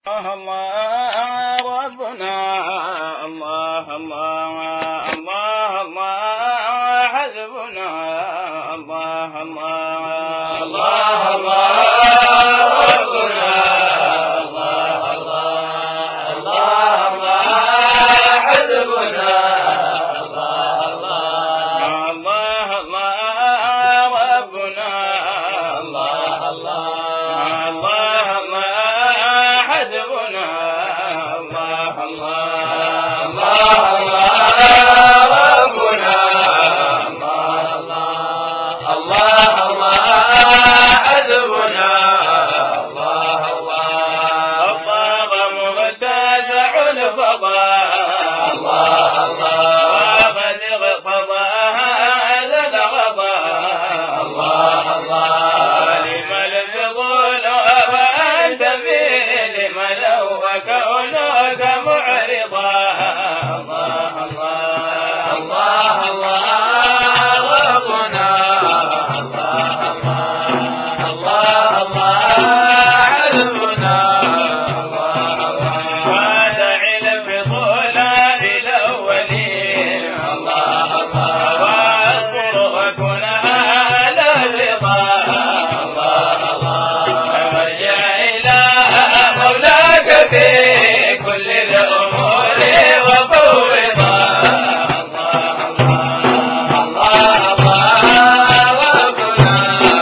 الله ربنا الله الله الله الله حسبنا الله الله الله الله ربنا الله الله الله الله حسبنا الله الله الله الله ربنا الله الله الله الله حسبنا الله الله الله الله ربنا الله الله الله الله حسبنا الله الله الطاغ مغتازع الفضاء الله الله وقد اغتضى هذا الغضاء الله الله لمن الفضول وأنت فيه لمن هو كونك معرضا الله الله الله الله ربنا الله الله الله الله حسبنا الله الله ودع الفضول بالأولين الله الله واذكر وكن على الرضا الله الله وارجع إلى مولاك في كل الأمور وفوضا الله الله الله الله ربنا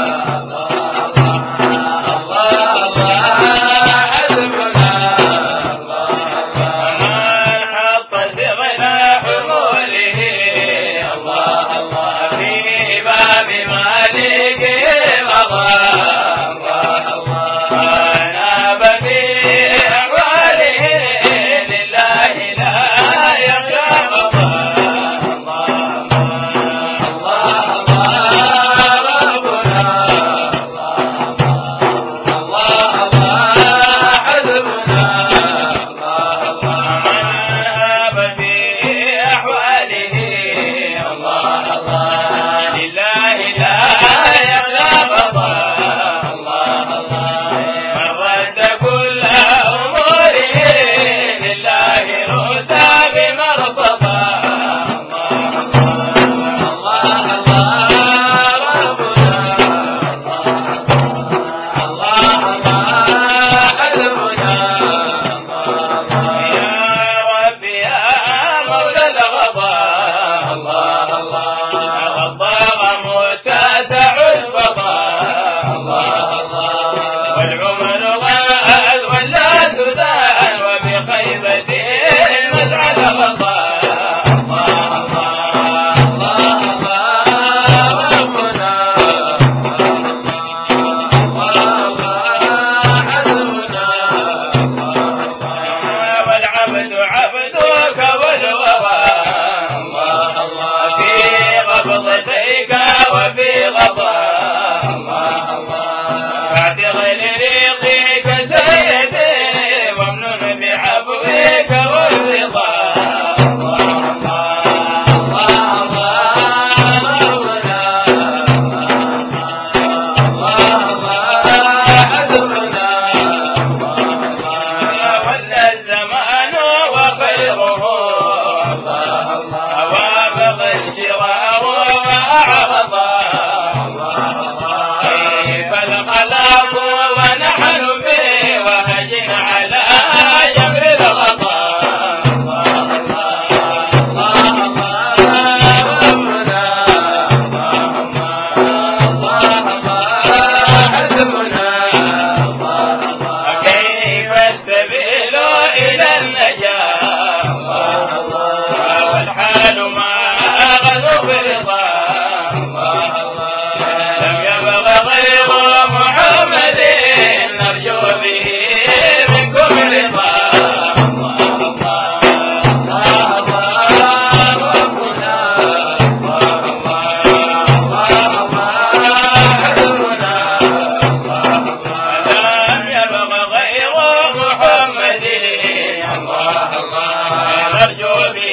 الله الله الله حسبنا الله من حط صغنا حموله الله الله في باب مالكه مضى الله الله ناب في أحواله لله لا يخشى مضى الله الله الله ربنا الله الله حسبنا الله الله من ناب في أحواله الله الله لله لا يخشى مضى الله الله من رد كل أموره لله رد بمرتضى الله الله ربنا الله الله حسبنا يا ربي يا مولى الغضاء الله الله غضاء متسع الفضاء الله الله والعمر غاد ولا سدان وبخيبة مزعل غضاء الله الله الله الله ربنا الله الله حسبنا والعبد عبدك والوفاء الله الله في قبضتيك وفي غضاء الله الله فاعتق لريقك سيدي وامنن بعفوك والرضا الله الله الله ربنا الله الله حسبنا ولا الزمان وخيره الله الله وابغى الشرار وأعرض الله كيف الخلاق ونحن به وهج على جبر الغضاء الله الله الله ربنا الله الله حسبنا كيف السبيل إلى النجاة الله الله والحال ما غدو برضا الله الله لم يبغ غير محمد نرجو به منكم رضا الله الله الله ربنا الله الله حسبنا لم يبغ غير محمد الله الله نرجو به